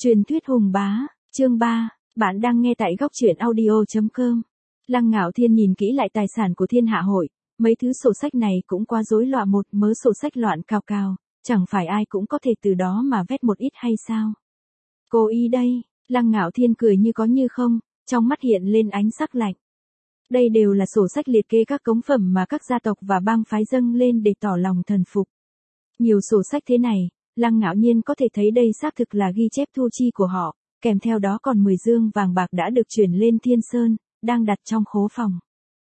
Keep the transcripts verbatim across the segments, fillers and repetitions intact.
Truyền thuyết Hùng Bá, chương ba, bạn đang nghe tại góc truyện audio chấm com. Lăng Ngạo Thiên nhìn kỹ lại tài sản của Thiên Hạ Hội, mấy thứ sổ sách này cũng quá rối loạn, một mớ sổ sách loạn cào cào, chẳng phải ai cũng có thể từ đó mà vét một ít hay sao? Cố ý đây, Lăng Ngạo Thiên cười như có như không, trong mắt hiện lên ánh sắc lạnh. Đây đều là sổ sách liệt kê các cống phẩm mà các gia tộc và bang phái dâng lên để tỏ lòng thần phục. Nhiều sổ sách thế này, Lăng Ngạo Nhiên có thể thấy đây xác thực là ghi chép thu chi của họ, kèm theo đó còn mười dương vàng bạc đã được chuyển lên Thiên Sơn, đang đặt trong khố phòng.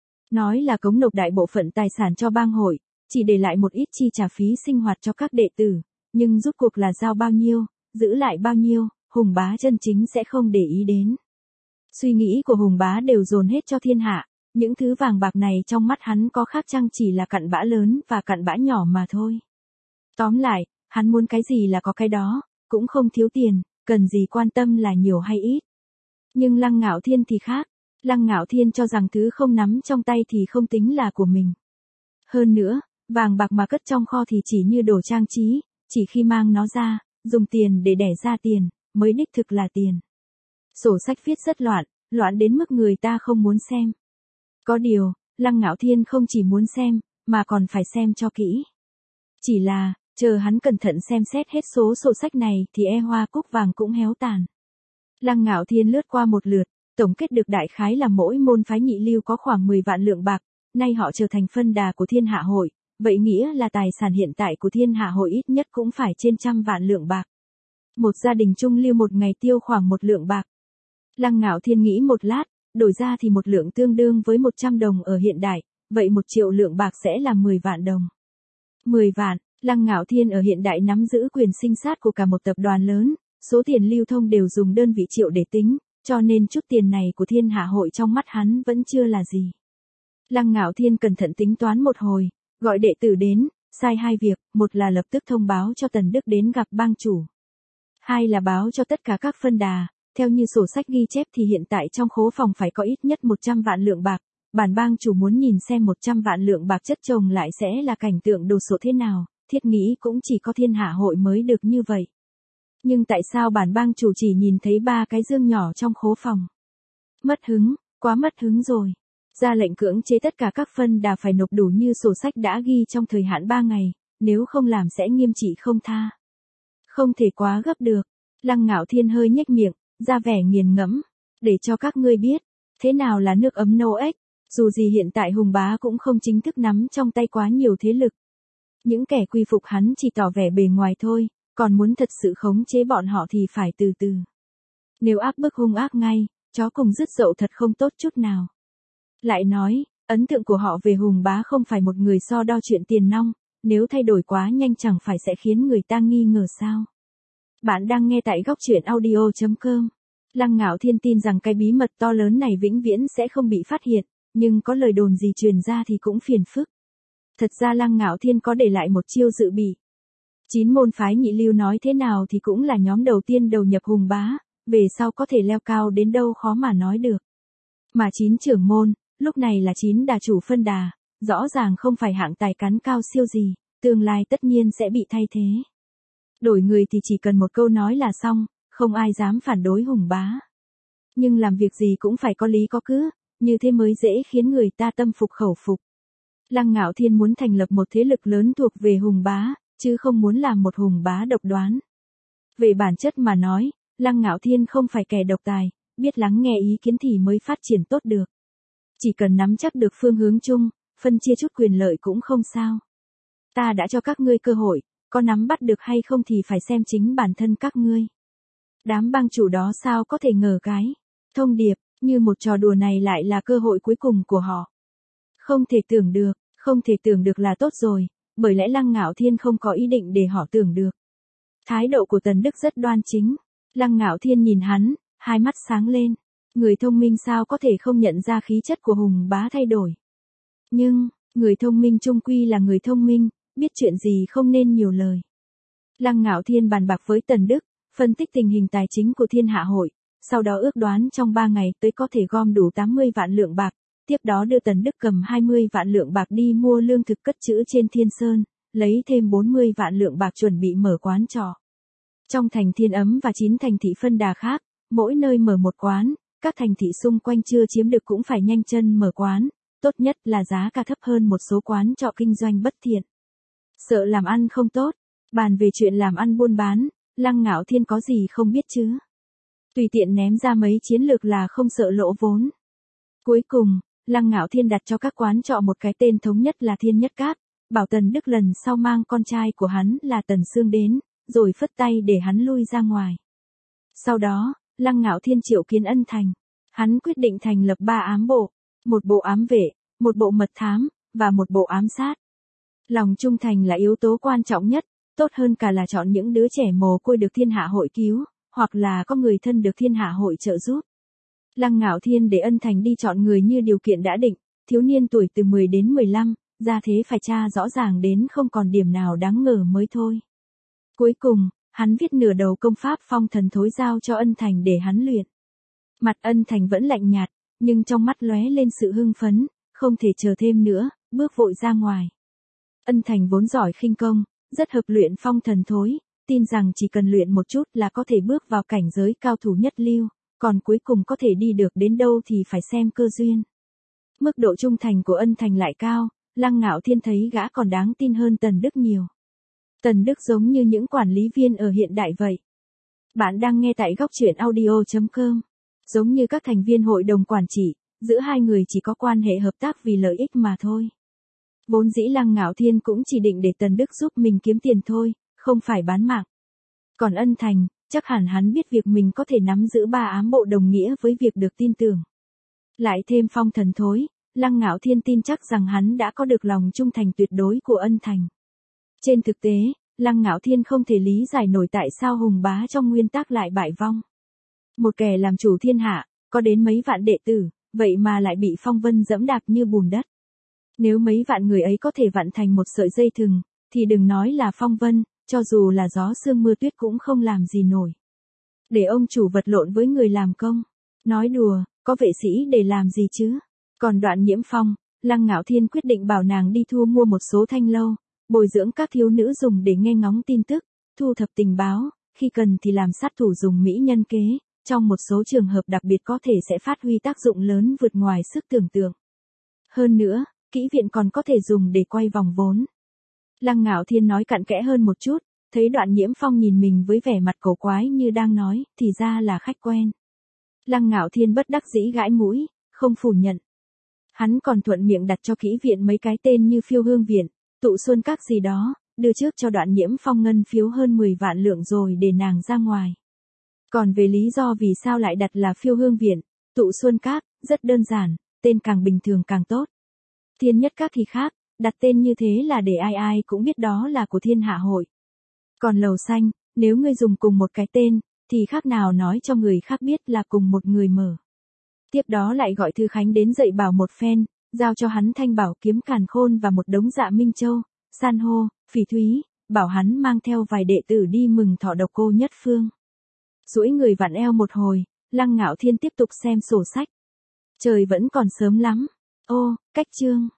Nói là cống nộp đại bộ phận tài sản cho bang hội, chỉ để lại một ít chi trả phí sinh hoạt cho các đệ tử, nhưng rút cuộc là giao bao nhiêu, giữ lại bao nhiêu, Hùng Bá chân chính sẽ không để ý đến. Suy nghĩ của Hùng Bá đều dồn hết cho thiên hạ, những thứ vàng bạc này trong mắt hắn có khác chăng chỉ là cặn bã lớn và cặn bã nhỏ mà thôi. Tóm lại, hắn muốn cái gì là có cái đó, cũng không thiếu tiền, cần gì quan tâm là nhiều hay ít. Nhưng Lăng Ngạo Thiên thì khác, Lăng Ngạo Thiên cho rằng thứ không nắm trong tay thì không tính là của mình. Hơn nữa, vàng bạc mà cất trong kho thì chỉ như đồ trang trí, chỉ khi mang nó ra, dùng tiền để đẻ ra tiền, mới đích thực là tiền. Sổ sách viết rất loạn, loạn đến mức người ta không muốn xem. Có điều, Lăng Ngạo Thiên không chỉ muốn xem, mà còn phải xem cho kỹ. Chỉ là, chờ hắn cẩn thận xem xét hết số sổ sách này thì e hoa cúc vàng cũng héo tàn. Lăng Ngạo Thiên lướt qua một lượt, tổng kết được đại khái là mỗi môn phái nhị lưu có khoảng mười vạn lượng bạc, nay họ trở thành phân đà của Thiên Hạ Hội, vậy nghĩa là tài sản hiện tại của Thiên Hạ Hội ít nhất cũng phải trên trăm vạn lượng bạc. Một gia đình trung lưu một ngày tiêu khoảng một lượng bạc. Lăng Ngạo Thiên nghĩ một lát, đổi ra thì một lượng tương đương với một trăm đồng ở hiện đại, vậy một triệu lượng bạc sẽ là mười vạn đồng. mười vạn, Lăng Ngạo Thiên ở hiện đại nắm giữ quyền sinh sát của cả một tập đoàn lớn, số tiền lưu thông đều dùng đơn vị triệu để tính, cho nên chút tiền này của Thiên Hạ Hội trong mắt hắn vẫn chưa là gì. Lăng Ngạo Thiên cẩn thận tính toán một hồi, gọi đệ tử đến, sai hai việc, một là lập tức thông báo cho Tần Đức đến gặp bang chủ. Hai là báo cho tất cả các phân đà, theo như sổ sách ghi chép thì hiện tại trong khố phòng phải có ít nhất một trăm vạn lượng bạc, bản bang chủ muốn nhìn xem một trăm vạn lượng bạc chất chồng lại sẽ là cảnh tượng đồ sộ thế nào, thiết nghĩ cũng chỉ có Thiên Hạ Hội mới được như vậy. Nhưng tại sao bản bang chủ chỉ nhìn thấy ba cái dương nhỏ trong khố phòng? Mất hứng, quá mất hứng rồi. Ra lệnh cưỡng chế tất cả các phân đà phải nộp đủ như sổ sách đã ghi trong thời hạn ba ngày, nếu không làm sẽ nghiêm trị không tha. Không thể quá gấp được. Lăng Ngạo Thiên hơi nhếch miệng, ra vẻ nghiền ngẫm, để cho các ngươi biết, thế nào là nước ấm nấu ếch, dù gì hiện tại Hùng Bá cũng không chính thức nắm trong tay quá nhiều thế lực. Những kẻ quy phục hắn chỉ tỏ vẻ bề ngoài thôi, còn muốn thật sự khống chế bọn họ thì phải từ từ. Nếu áp bức hung ác ngay, chó cùng dứt dậu thật không tốt chút nào. Lại nói, ấn tượng của họ về Hùng Bá không phải một người so đo chuyện tiền nong, nếu thay đổi quá nhanh chẳng phải sẽ khiến người ta nghi ngờ sao. Bạn đang nghe tại góc truyện audio chấm com. Lăng Ngạo Thiên tin rằng cái bí mật to lớn này vĩnh viễn sẽ không bị phát hiện, nhưng có lời đồn gì truyền ra thì cũng phiền phức. Thật ra Lăng Ngạo Thiên có để lại một chiêu dự bị. Chín môn phái nhị lưu nói thế nào thì cũng là nhóm đầu tiên đầu nhập Hùng Bá, về sau có thể leo cao đến đâu khó mà nói được. Mà chín trưởng môn, lúc này là chín đà chủ phân đà, rõ ràng không phải hạng tài cán cao siêu gì, tương lai tất nhiên sẽ bị thay thế. Đổi người thì chỉ cần một câu nói là xong, không ai dám phản đối Hùng Bá. Nhưng làm việc gì cũng phải có lý có cứ, như thế mới dễ khiến người ta tâm phục khẩu phục. Lăng Ngạo Thiên muốn thành lập một thế lực lớn thuộc về Hùng Bá, chứ không muốn làm một Hùng Bá độc đoán. Về bản chất mà nói, Lăng Ngạo Thiên không phải kẻ độc tài, biết lắng nghe ý kiến thì mới phát triển tốt được. Chỉ cần nắm chắc được phương hướng chung, phân chia chút quyền lợi cũng không sao. Ta đã cho các ngươi cơ hội, có nắm bắt được hay không thì phải xem chính bản thân các ngươi. Đám bang chủ đó sao có thể ngờ cái thông điệp, như một trò đùa này lại là cơ hội cuối cùng của họ. Không thể tưởng được, không thể tưởng được là tốt rồi, bởi lẽ Lăng Ngạo Thiên không có ý định để họ tưởng được. Thái độ của Tần Đức rất đoan chính. Lăng Ngạo Thiên nhìn hắn, hai mắt sáng lên. Người thông minh sao có thể không nhận ra khí chất của Hùng Bá thay đổi. Nhưng, người thông minh chung quy là người thông minh, biết chuyện gì không nên nhiều lời. Lăng Ngạo Thiên bàn bạc với Tần Đức, phân tích tình hình tài chính của Thiên Hạ Hội, sau đó ước đoán trong ba ngày tới có thể gom đủ tám mươi vạn lượng bạc, tiếp đó đưa Tần Đức cầm hai mươi vạn lượng bạc đi mua lương thực cất trữ trên Thiên Sơn, lấy thêm bốn mươi vạn lượng bạc chuẩn bị mở quán trọ. Trong thành Thiên Ấm và chín thành thị phân đà khác, mỗi nơi mở một quán, các thành thị xung quanh chưa chiếm được cũng phải nhanh chân mở quán, tốt nhất là giá cả thấp hơn một số quán trọ kinh doanh bất thiện. Sợ làm ăn không tốt, bàn về chuyện làm ăn buôn bán, Lăng Ngạo Thiên có gì không biết chứ. Tùy tiện ném ra mấy chiến lược là không sợ lỗ vốn. Cuối cùng, Lăng Ngạo Thiên đặt cho các quán trọ một cái tên thống nhất là Thiên Nhất Cát, bảo Tần Đức lần sau mang con trai của hắn là Tần Sương đến, rồi phất tay để hắn lui ra ngoài. Sau đó, Lăng Ngạo Thiên triệu kiến Ân Thành. Hắn quyết định thành lập ba ám bộ, một bộ ám vệ, một bộ mật thám, và một bộ ám sát. Lòng trung thành là yếu tố quan trọng nhất, tốt hơn cả là chọn những đứa trẻ mồ côi được thiên hạ hội cứu, hoặc là có người thân được thiên hạ hội trợ giúp. Lăng Ngạo Thiên để Ân Thành đi chọn người như điều kiện đã định, thiếu niên tuổi từ mười đến mười lăm, ra thế phải tra rõ ràng đến không còn điểm nào đáng ngờ mới thôi. Cuối cùng, hắn viết nửa đầu công pháp phong thần thối giao cho Ân Thành để hắn luyện. Mặt Ân Thành vẫn lạnh nhạt, nhưng trong mắt lóe lên sự hưng phấn, không thể chờ thêm nữa, bước vội ra ngoài. Ân Thành vốn giỏi khinh công, rất hợp luyện phong thần thối, tin rằng chỉ cần luyện một chút là có thể bước vào cảnh giới cao thủ nhất lưu, còn cuối cùng có thể đi được đến đâu thì phải xem cơ duyên. Mức độ trung thành của Ân Thành lại cao, Lăng Ngạo Thiên thấy gã còn đáng tin hơn Tần Đức nhiều. Tần Đức giống như những quản lý viên ở hiện đại vậy. Bạn đang nghe tại góc truyện audio chấm com. Giống như các thành viên hội đồng quản trị, giữa hai người chỉ có quan hệ hợp tác vì lợi ích mà thôi. Vốn dĩ Lăng Ngạo Thiên cũng chỉ định để Tần Đức giúp mình kiếm tiền thôi, không phải bán mạng. Còn Ân Thành, chắc hẳn hắn biết việc mình có thể nắm giữ ba ám bộ đồng nghĩa với việc được tin tưởng. Lại thêm phong thần thối, Lăng Ngạo Thiên tin chắc rằng hắn đã có được lòng trung thành tuyệt đối của Ân Thành. Trên thực tế, Lăng Ngạo Thiên không thể lý giải nổi tại sao Hùng Bá trong nguyên tắc lại bại vong. Một kẻ làm chủ thiên hạ, có đến mấy vạn đệ tử, vậy mà lại bị phong vân dẫm đạp như bùn đất. Nếu mấy vạn người ấy có thể vặn thành một sợi dây thừng, thì đừng nói là phong vân, cho dù là gió sương mưa tuyết cũng không làm gì nổi. Để ông chủ vật lộn với người làm công. Nói đùa, có vệ sĩ để làm gì chứ? Còn Đoạn Nhiễm Phong, Lăng Ngạo Thiên quyết định bảo nàng đi thu mua một số thanh lâu, bồi dưỡng các thiếu nữ dùng để nghe ngóng tin tức, thu thập tình báo, khi cần thì làm sát thủ dùng mỹ nhân kế, trong một số trường hợp đặc biệt có thể sẽ phát huy tác dụng lớn vượt ngoài sức tưởng tượng. Hơn nữa, kỹ viện còn có thể dùng để quay vòng vốn. Lăng Ngạo Thiên nói cặn kẽ hơn một chút, thấy Đoạn Nhiễm Phong nhìn mình với vẻ mặt cổ quái như đang nói, thì ra là khách quen. Lăng Ngạo Thiên bất đắc dĩ gãi mũi, không phủ nhận. Hắn còn thuận miệng đặt cho kỹ viện mấy cái tên như Phiêu Hương Viện, Tụ Xuân Các gì đó, đưa trước cho Đoạn Nhiễm Phong ngân phiếu hơn mười vạn lượng rồi để nàng ra ngoài. Còn về lý do vì sao lại đặt là Phiêu Hương Viện, Tụ Xuân Các, rất đơn giản, tên càng bình thường càng tốt. Thiên Nhất Các thì khác, đặt tên như thế là để ai ai cũng biết đó là của thiên hạ hội. Còn Lầu Xanh, nếu ngươi dùng cùng một cái tên, thì khác nào nói cho người khác biết là cùng một người mở. Tiếp đó lại gọi Thư Khánh đến dạy bảo một phen, giao cho hắn thanh bảo kiếm càn khôn và một đống dạ minh châu, san hô, phỉ thúy, bảo hắn mang theo vài đệ tử đi mừng thọ độc cô nhất phương. Duỗi người vặn eo một hồi, Lăng Ngạo Thiên tiếp tục xem sổ sách. Trời vẫn còn sớm lắm. Ô, cách chương.